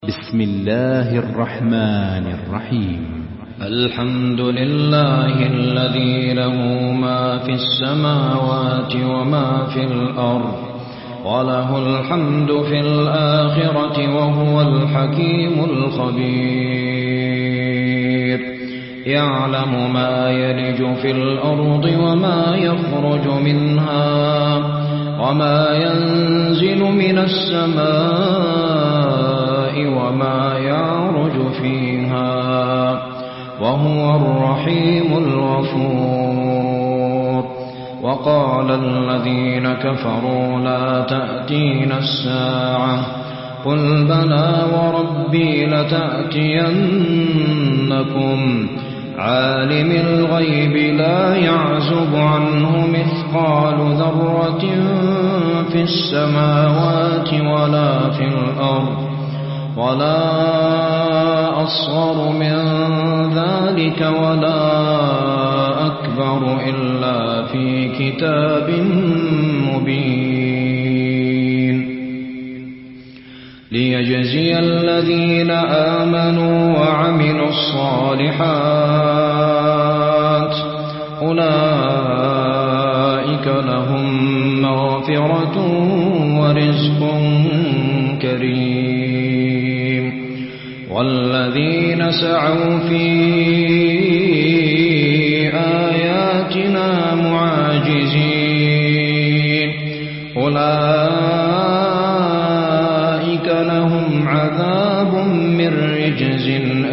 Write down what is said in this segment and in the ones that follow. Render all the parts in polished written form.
بسم الله الرحمن الرحيم. الحمد لله الذي له ما في السماوات وما في الأرض، وله الحمد في الآخرة، وهو الحكيم الخبير. يعلم ما يلج في الأرض وما يخرج منها، وما ينزل من السماء وما يعرج فيها، وهو الرحيم الغفور. وقال الذين كفروا لا تأتينا الساعة، قل بلى وربي لتأتينكم، عالم الغيب لا يعزب عنه مثقال ذرة في السماوات ولا في الأرض، ولا أصغر من ذلك ولا أكبر إلا في كتاب مبين، ليجزي الذين آمنوا وعملوا الصالحات، أولئك لهم مغفرة ورزق كريم. والذين سعوا في آياتنا معاجزين، أولئك لهم عذاب من رجز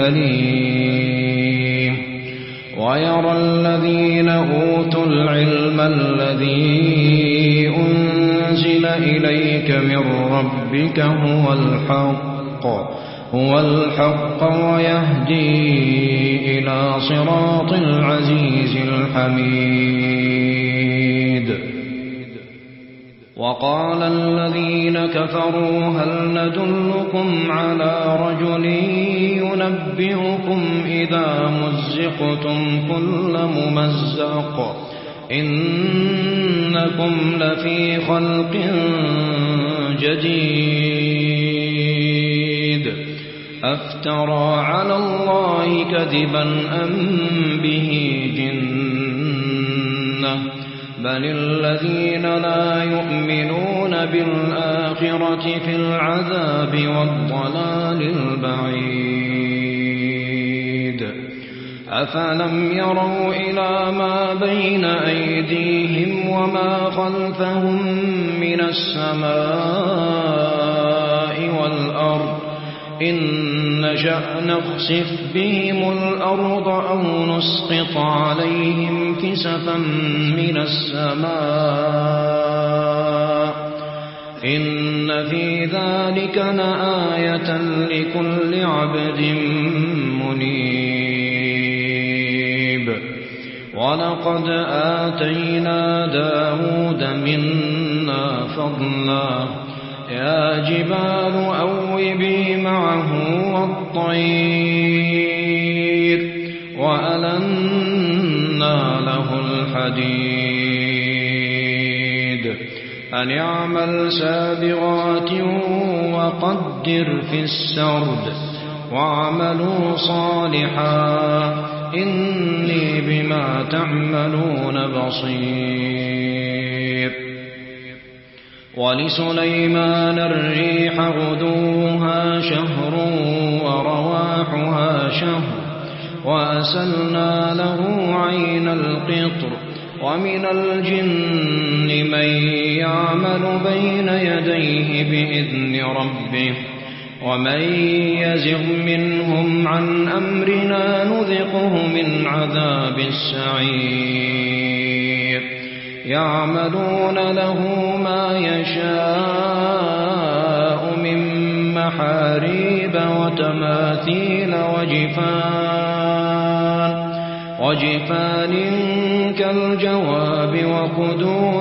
أليم. ويرى الذين أوتوا العلم الذي أنزل إليك من ربك هو الحق ويهدي إلى صراط العزيز الحميد. وقال الذين كفروا هل ندلكم على رجل ينبئكم إذا مزقتم كل ممزق إنكم لفي خلق جديد، أفترى على الله كذبا أم به جنة، بل الذين لا يؤمنون بالآخرة في العذاب والضلال البعيد. أفلم يروا إلى ما بين أيديهم وما خلفهم من السماء والأرض، إن نشأ نخسف بهم الأرض أو نسقط عليهم كسفا من السماء، إن في ذلك لآية لكل عبد منيب. ولقد آتينا داود منا فضلا، يا جبال أوبي معه والطير، وألنا له الحديد، أن اعمل سابغات وقدر في السرد، واعملوا صالحا إني بما تعملون بصير. ولسليمان الريح غدوها شهر ورواحها شهر، وأسلنا له عين القطر، ومن الجن من يعمل بين يديه بإذن ربه، ومن يزغ منهم عن أمرنا نذقه من عذاب السعير. يعملون له ما يشاء من محاريب وتماثيل وجفان كالجواب وقدور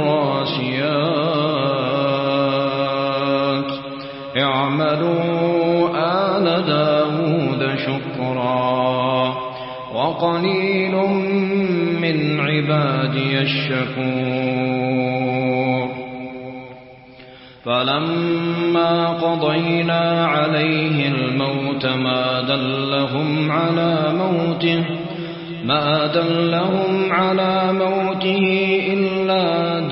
الراسيات. اعملوا آل داود شكرا، وقليل من عبادي الشكور. فلما قضينا عليه الموت ما دلهم على موته إلا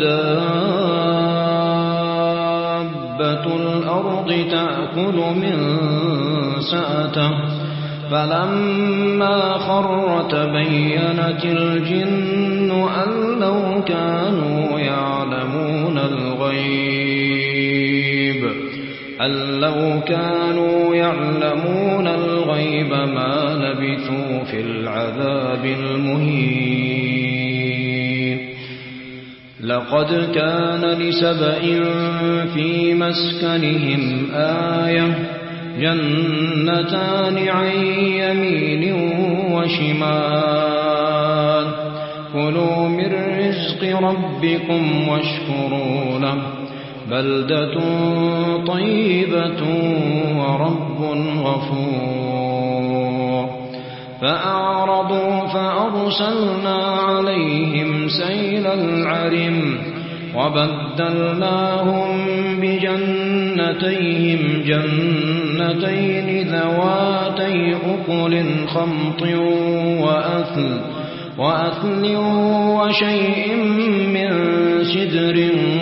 دابة الأرض تأكل من سأته فلما خر تبينت الجن أن لو كانوا يعلمون الغيب ما لبثوا في العذاب المهين لقد كان لسبإ في مسكنهم آية جنتان عن يمين وشمال كلوا من رزق ربكم واشكروا له بلدة طيبة ورب غفور فأعرضوا فأرسلنا عليهم سيل العرم وبدلناهم جنتين ذواتي أكل خمط وأثل وشيء من سدر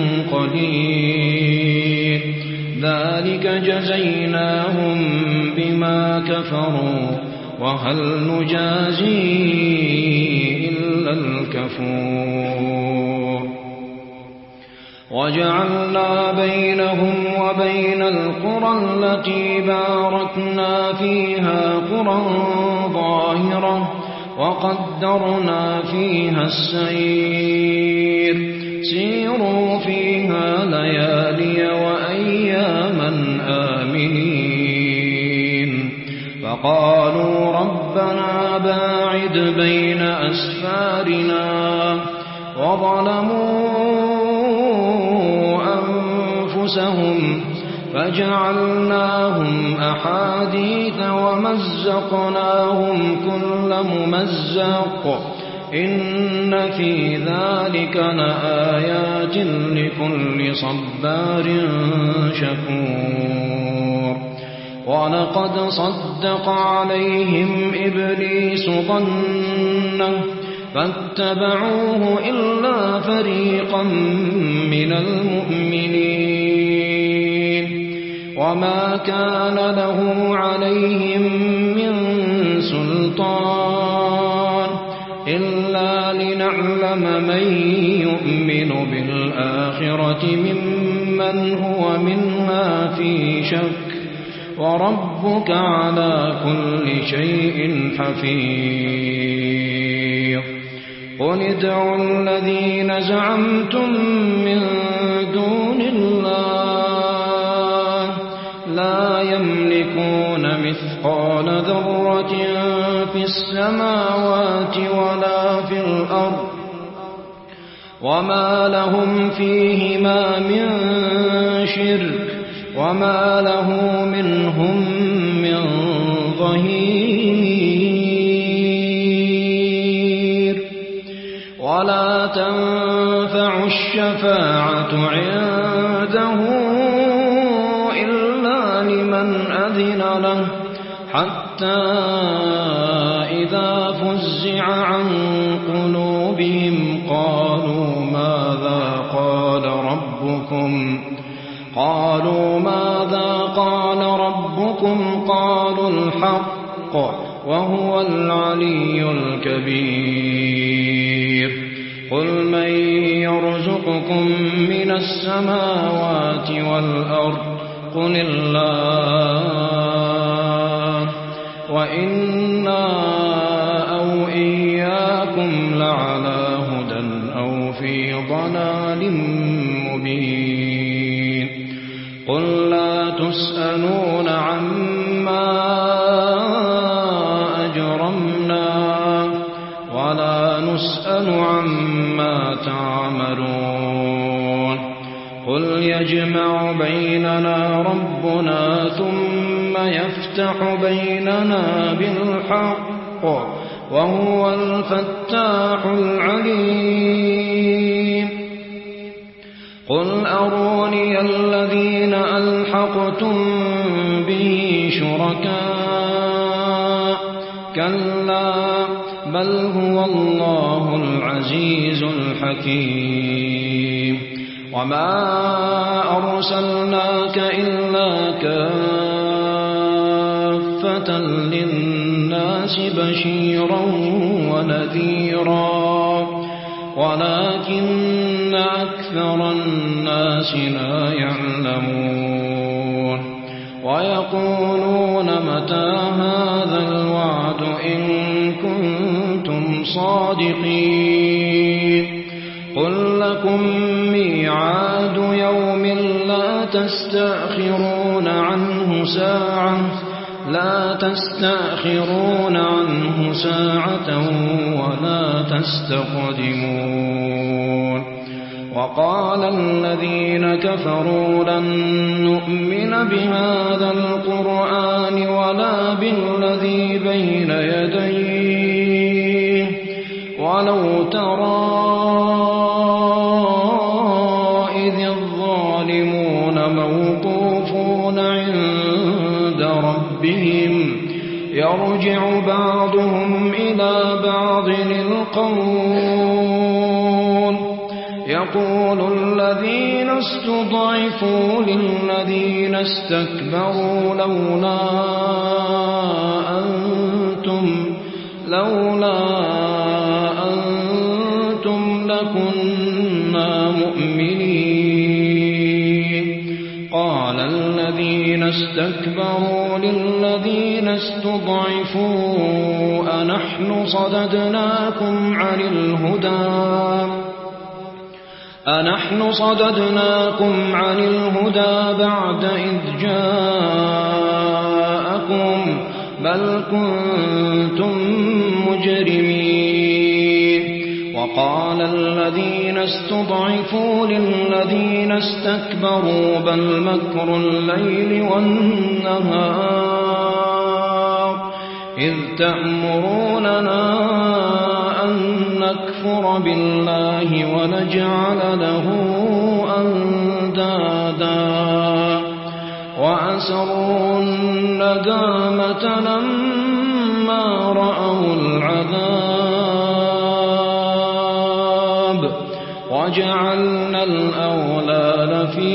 قليل ذلك جزيناهم بما كفروا وهل نجازي إلا الكفور وجعلنا بينهم وبين القرى التي باركنا فيها قرى ظاهرة وقدرنا فيها السير سيروا فيها ليالي وأياما آمنين فقالوا ربنا باعد بين أسفارنا وظلموا أنفسهم فجعلناهم أحاديث ومزقناهم كل ممزق إن في ذلك لآيات لكل صبار شكور ولقد صدق عليهم إبليس ظنه فاتبعوه إلا فريقا من المؤمنين وما كان له عليهم من سلطان إلا لنعلم من يؤمن بالآخرة ممن هو منها في شك وربك على كل شيء حفيظ قل ادعوا الذين زعمتم من دون الله لا يملكون مثقال ذرة في السماوات ولا في الأرض وما لهم فيهما من شرك وما له منهم من ظهير ولا تنفع الشفاعة عنده إلا لمن أذن له حتى إذا فزع عن قلوبهم قالوا ماذا قال ربكم قالوا الحق وهو العلي الكبير قل من يرزقكم من السماوات والأرض قل الله وإنا أو إياكم لعلى هدى أو في ضلال مبين قل لا تسألون عما أجرمنا ولا نسأل عما تعملون قل يجمع بيننا ربنا ثم يفتح بيننا بالحق وهو الفتاح العليم قل أروني الذين ألحقتم به شركاء كلا بل هو الله العزيز الحكيم وما أرسلناك إلا كافة للناس بشيرا ونذيرا ولكن أكثر الناس لا يعلمون ويقولون متى هذا الوعد إن كنتم صادقين قل لكم ميعاد يوم لا تستأخرون عنه ساعة ولا تستقدمون وقال الذين كفروا لن نؤمن بهذا القرآن ولا بالذي بين يديه ولو ترى إذ الظالمون موقوفون عند ربهم يرجع بعضهم إلى بعض القول يقول الذين استضعفوا للذين استكبروا لولا أنتم لكنا مؤمنين قال الذين استكبروا للذين استضعفوا أنحن صددناكم عن الهدى بعد إذ جاءكم بل كنتم مجرمين وقال الذين استضعفوا للذين استكبروا بل مكر الليل والنهار إذ تأمروننا أن نكفر بالله ونجعل له أندادا وأسروا الندامة لما رأوا العذاب وجعلنا الأغلال في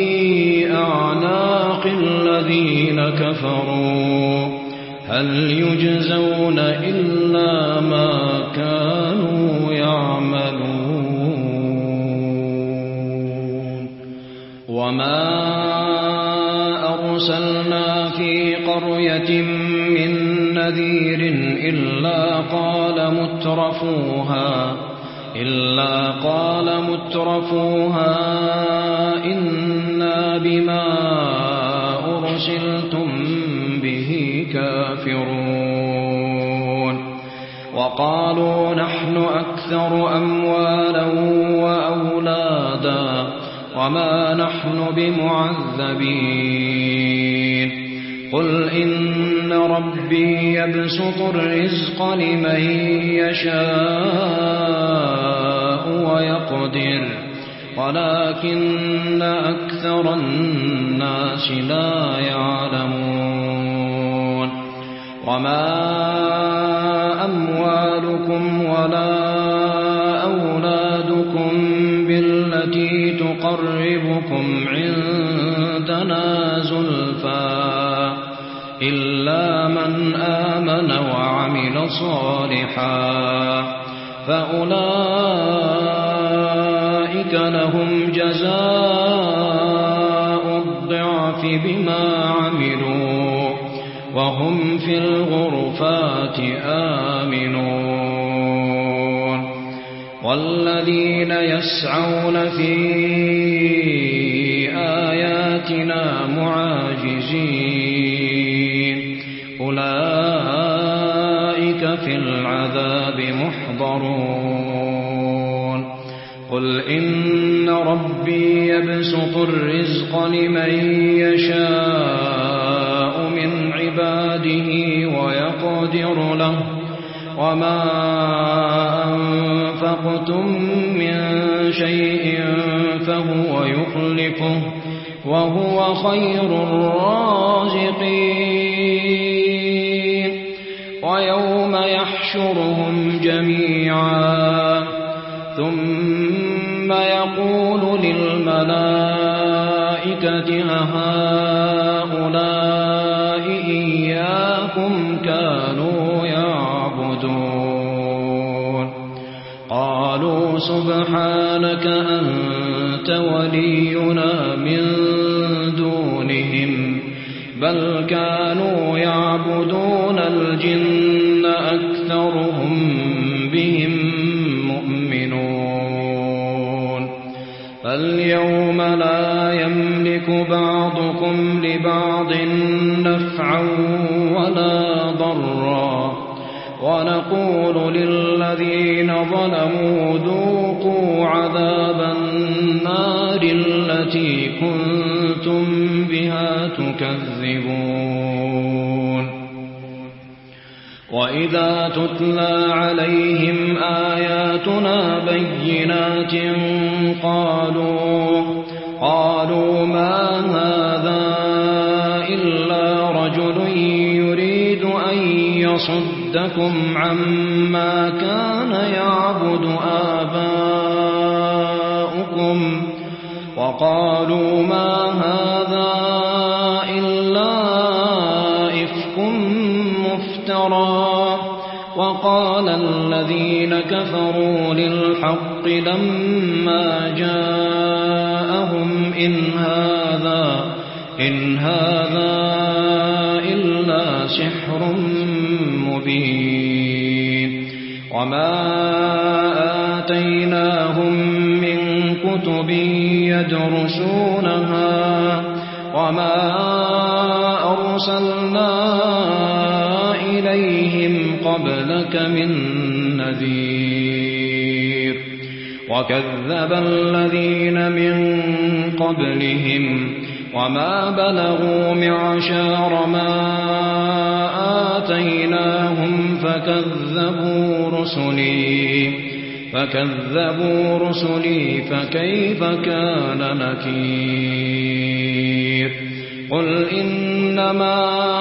أعناق الذين كفروا هل يجزون إلا ما كانوا يعملون وما أرسلنا في قرية من نذير إلا قال مترفوها إنا بما أرسلتم به كافرون وقالوا نحن أكثر أموالا وأولادا وما نحن بمعذبين قل إن ربي يبسط الرزق لمن يشاء ويقدر ولكن أكثر الناس لا يعلمون وما أموالكم ولا أولادكم بالتي تقربكم عندنا زلفى إلا من آمن وعمل صالحا فأولئك لهم جزاء الضعف بما عملوا وهم في الغرفات آمنون والذين يسعون في آياتنا معاجزين أولئك في العذاب محضرون قل إن ربي يبسط الرزق لمن يشاء من عباده ويقدر له وما أنفقتم من شيء فهو يخلفه وهو خير الرازقين ويوم يحشرهم جميعا ثم يقول للملائكة هؤلاء إياكم كانوا يعبدون قالوا سبحانك أنت ولينا من دونهم بل كانوا يعبدون الجن أكثرهم بهم مؤمنون فاليوم لا يملك بعضكم لبعض نفعا ولا ضرا ونقول للذين ظلموا ذوقوا عذاب النار التي كنتم بها تكذبون وإذا تتلى عليهم آياتنا بينات قالوا ما هذا إلا رجل يريد أن يصدكم عما كان يعبد آباؤكم وقالوا ما هذا إلا إفك مفترى وقال الذين كفروا للحق لما جاءهم إن هذا إلا سحر مبين وما آتيناهم من كتب يدرسونها وما أرسلنا إليهم قبلك من نذير وكذب الذين من قبلهم وما بلغوا معشار ما آتيناهم فكذبوا رسلي فكيف كان نكير قل إنما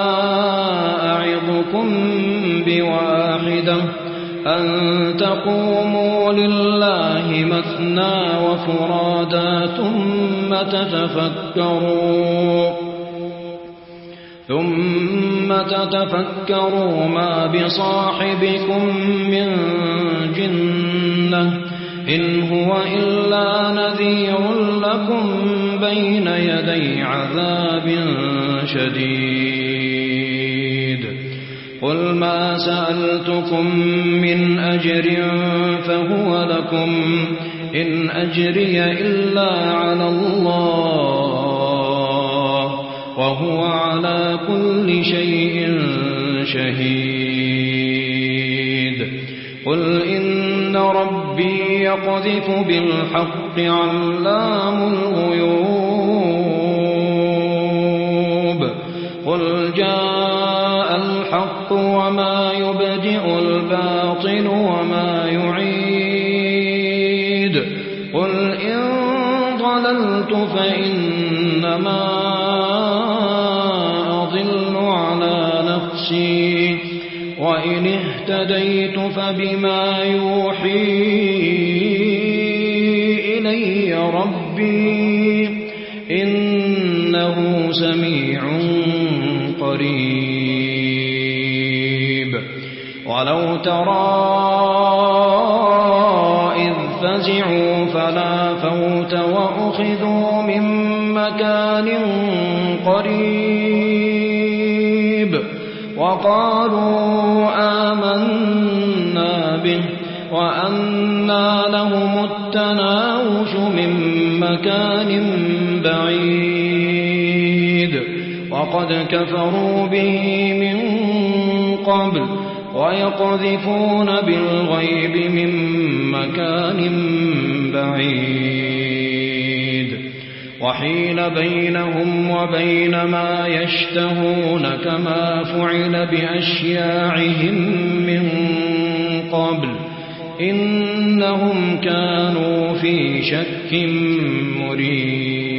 أعظكم بواحدة أن تقوموا لله مثنى وفرادا ثم تتفكروا ما بصاحبكم من جنة إن هو إلا نذير لكم بين يدي عذاب شديد قل ما سألتكم من أجر فهو لكم إن أجري إلا على الله وهو على كل شيء شهيد قل إن ربي يقذف بالحق علام الغيوب قل جاء الحق وما يبدئ الباطل وما يعيد قل إن ضللت فإنما أضل على نفسي وإن اهتديت فبما يوحي إلي ربي إنه سميع قريب ولو ترى إذ فزعوا فلا فوت وأخذوا من مكان قريب وقالوا آمنا به وأنى لهم التناوش من مكان بعيد وقد كفروا به من قبل ويقذفون بالغيب من مكان بعيد وحيل بينهم وبين ما يشتهون كما فعل بأشياعهم من قبل إنهم كانوا في شك مريب